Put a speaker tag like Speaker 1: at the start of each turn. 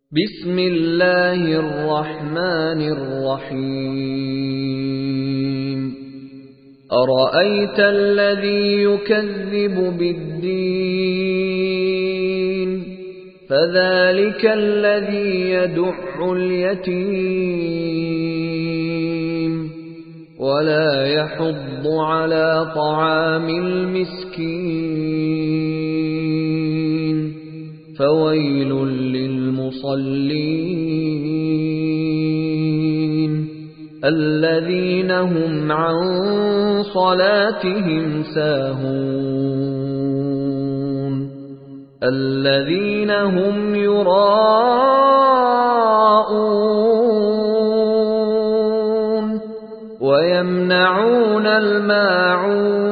Speaker 1: بسم الله الرحمن الرحيم أرأيت الذي يكذب بالدين فذلك الذي يدع اليتيم ولا يحض على طعام المسكين فويل للمصلين الذين هم عن صلاتهم ساهون الذين هم يراءون ويمنعون الماعون